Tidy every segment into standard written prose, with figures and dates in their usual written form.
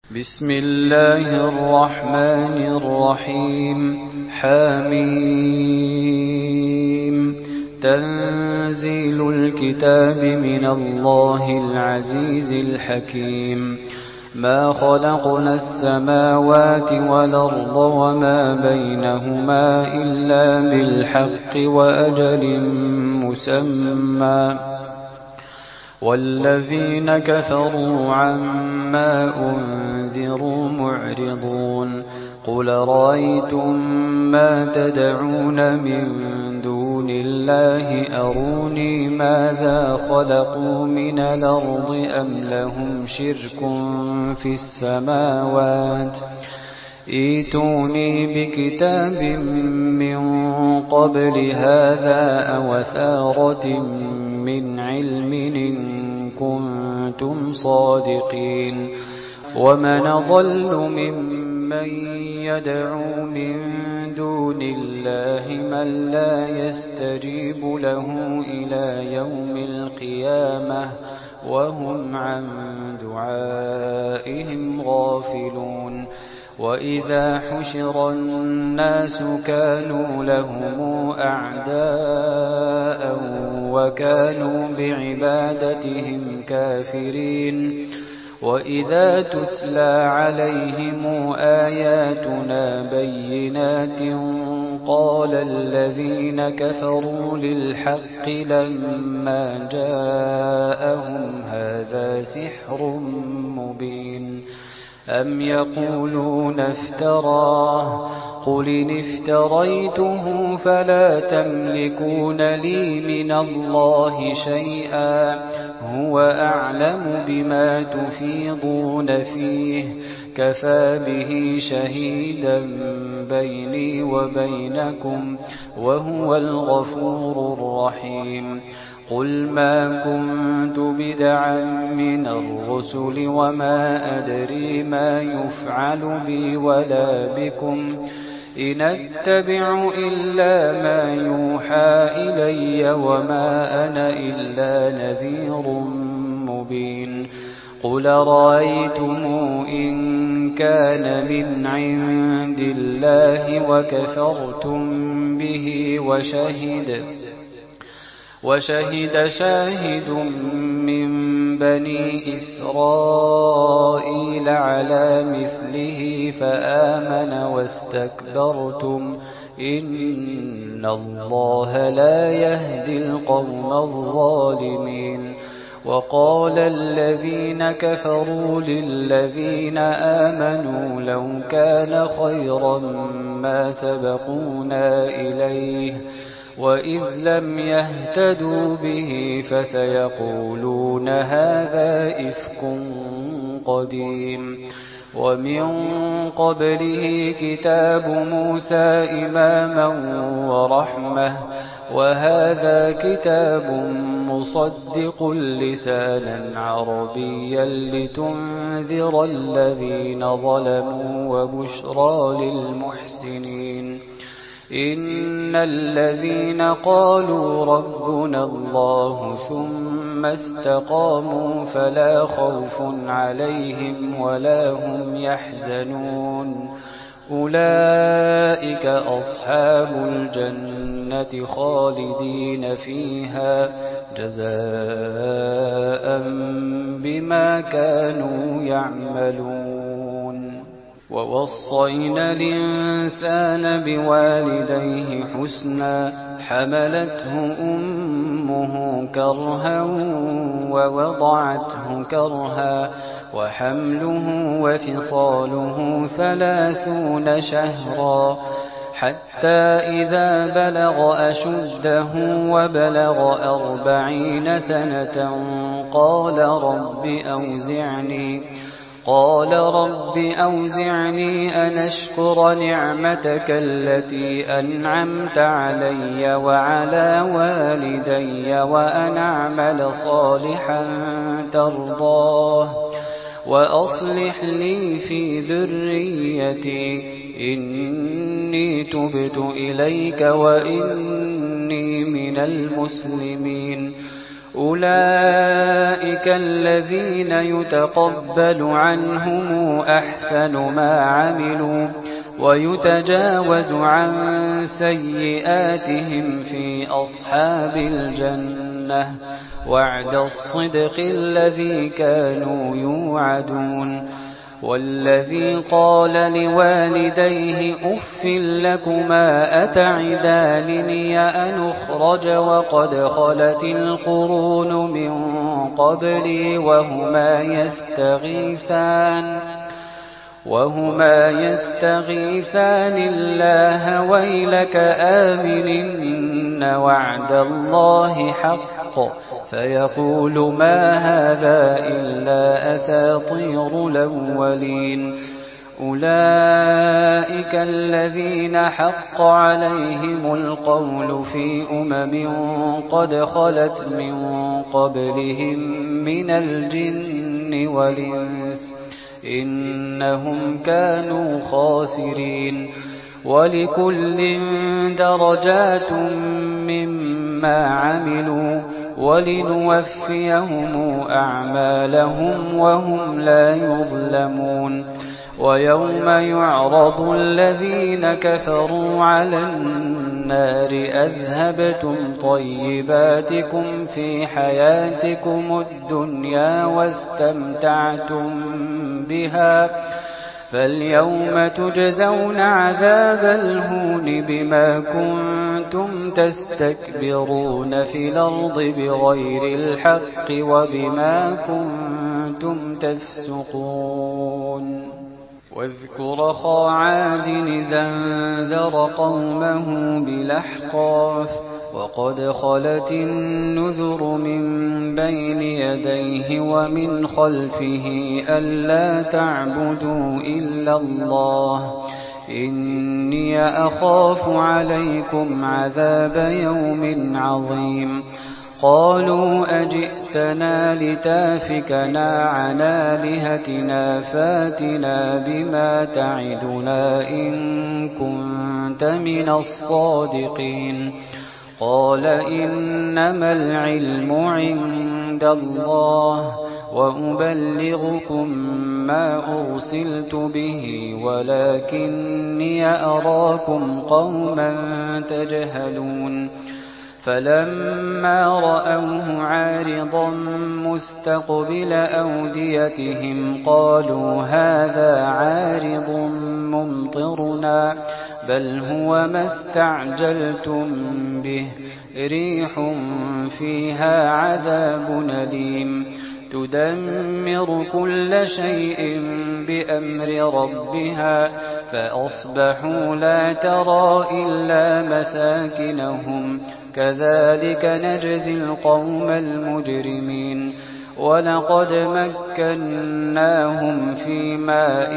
بسم الله الرحمن الرحيم. حميم. تنزيل الكتاب من الله العزيز الحكيم. ما خلقنا السماوات والأرض وما بينهما إلا بالحق وأجل مسمى، والذين كفروا عما أنذروا معرضون. قل رأيتم ما تدعون من دون الله أروني ماذا خلقوا من الأرض أم لهم شرك في السماوات، ائتوني بكتاب من قبل هذا أو أثارة من علم إن كنتم صادقين. ومن أضل ممن يدعو من دون الله من لا يستجيب له إلى يوم القيامة وهم عن دعائهم غافلون. وإذا حشر الناس كانوا لهم أعداء وكانوا بعبادتهم كافرين. وإذا تتلى عليهم آياتنا بينات قال الذين كفروا للحق لما جاءهم هذا سحر مبين. أم يقولون افتراه، قل إن افتريته فلا تملكون لي من الله شيئا، هو أعلم بما تفيضون فيه، كفى به شهيدا بيني وبينكم وهو الغفور الرحيم. قل ما كنت بدعا من الرسل وما أدري ما يفعل بي ولا بكم، إن أتبع إلا ما يوحى إلي وما أنا إلا نذير مبين. قل رأيتم إن كان من عند الله وكفرتم به وشهد شاهد من بني إسرائيل على مثله فآمن واستكبرتم إن الله لا يهدي القوم الظالمين. وقال الذين كفروا للذين آمنوا لو كان خيرا ما سبقونا إليه، وإذ لم يهتدوا به فسيقولون هذا إفك قديم. ومن قبله كتاب موسى إماما ورحمة، وهذا كتاب مصدق لسانا عربيا لتنذر الذين ظلموا وبشرى للمحسنين. إن الذين قالوا ربنا الله ثم استقاموا فلا خوف عليهم ولا هم يحزنون، أولئك أصحاب الجنة خالدين فيها جزاء بما كانوا يعملون. ووصينا الإنسان بوالديه حسنا، حملته أمه كرها ووضعته كرها، وحمله وفصاله 30 شهرا، حتى إذا بلغ أشده وبلغ 40 سنة قال رب أوزعني أن أشكر نعمتك التي أنعمت علي وعلى والدي وأن أعمل صالحا ترضاه وأصلح لي في ذريتي إني تبت إليك وإني من المسلمين. أولئك الذين يتقبل عنهم أحسن ما عملوا ويتجاوز عن سيئاتهم في أصحاب الجنة وعد الصدق الذي كانوا يوعدون. والذي قال لوالديه أف لكما أتعدانني أن أخرج وقد خلت القرون من قبلي وهما يستغيثان الله ويلك آمن إن وعد الله حق فيقول ما هذا إلا أساطير الأولين. أولئك الذين حق عليهم القول في قد خلت من قبلهم من الجن والإنس إنهم كانوا خاسرين. ولكل درجات مما عملوا ولنوفيهم أعمالهم وهم لا يظلمون. ويوم يعرض الذين كفروا على النار أذهبتم طيباتكم في حياتكم الدنيا واستمتعتم بها فاليوم تجزون عذاب الهون بما كنتم تستكبرون في الأرض بغير الحق وبما كنتم تفسقون. واذكر أخا عاد إذا أنذر قومه بالأحقاف وقد خلت النذر من بين يديه ومن خلفه ألا تعبدوا إلا الله إني أخاف عليكم عذاب يوم عظيم. قالوا أجئتنا لتافكنا عن آلهتنا فاتنا بما تعدنا إن كنت من الصادقين. قال إنما العلم عند الله وأبلغكم ما أرسلت به ولكني أراكم قوما تجهلون. فلما رأوه عارضا مستقبل أوديتهم قالوا هذا عارض ممطرنا بل هو ما استعجلتم به ريح فيها عذاب أليم تدمر كل شيء بأمر ربها فأصبحوا لا ترى إلا مساكنهم كذلك نجزي القوم المجرمين. ولقد مكناهم في ماء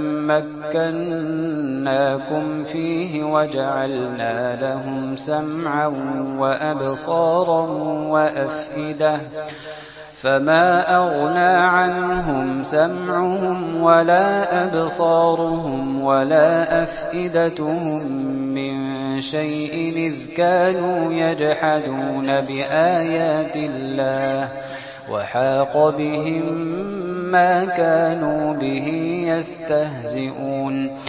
مكناكم فيه وجعلنا لهم سمعا وأبصارا وأفئدة فما أغنى عنهم سمعهم ولا أبصارهم ولا أفئدتهم من شيء إذ كانوا يجحدون بآيات الله وحاق بهم ما كانوا به يستهزئون.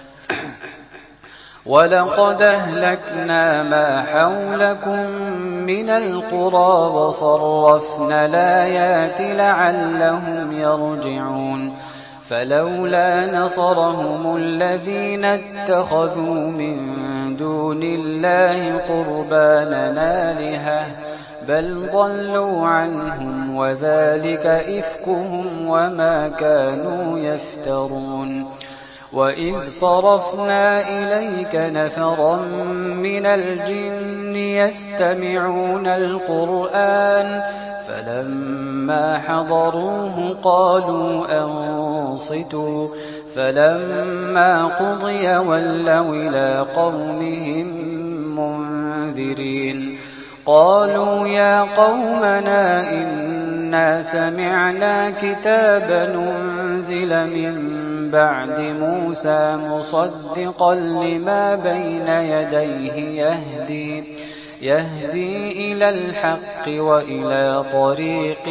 ولقد أهلكنا ما حولكم من القرى وصرفنا الآيات لعلهم يرجعون. فلولا نصرهم الذين اتخذوا من دون الله قربانا آلهة بل ضلوا عنهم وذلك إفكهم وما كانوا يفترون. وإذ صرفنا إليك نفرا من الجن يستمعون القرآن فلما حضروه قالوا أنصتوا فلما قضي ولوا إلى قومهم منذرين. قالوا يا قومنا إنا سمعنا كتابا أنزل من بعد موسى مصدقا لما بين يديه يهدي إلى الحق وإلى طريق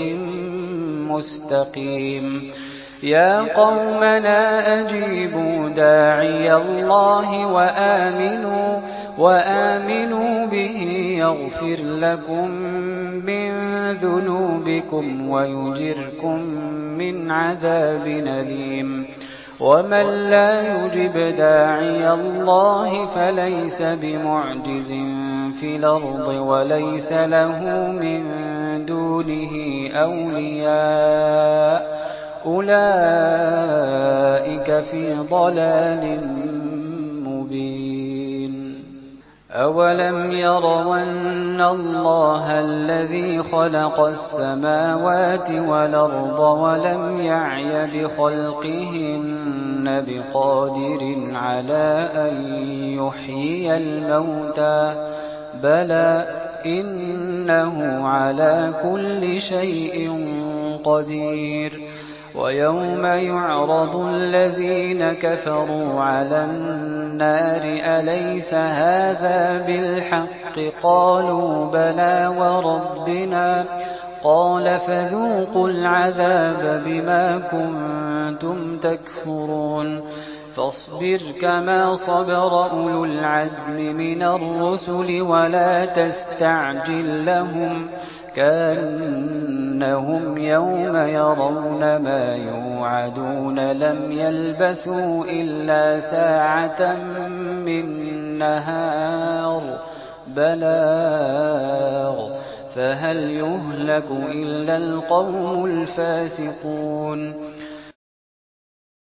مستقيم يا قومنا أجيبوا داعي الله وآمنوا به يغفر لكم من ذنوبكم ويجركم من عذاب أليم ومن لا يجب داعي الله فليس بمعجز في الأرض وليس له من دونه أولياء أولئك في ضلال مبين أولم يروا أن الله الذي خلق السماوات والأرض ولم يعي بخلقهن بقادر على أن يحيي الموتى بلى إنه على كل شيء قدير ويوم يعرض الذين كفروا على النار أليس هذا بالحق قالوا بلى وربنا قال فذوقوا العذاب بما كنتم تكفرون فاصبر كما صبر أولو العزم من الرسل ولا تستعجل لهم كأنهم يوم يرون ما يوعدون لم يلبثوا إلا ساعة من نهار بلاغ فهل يهلك إلا القوم الفاسقون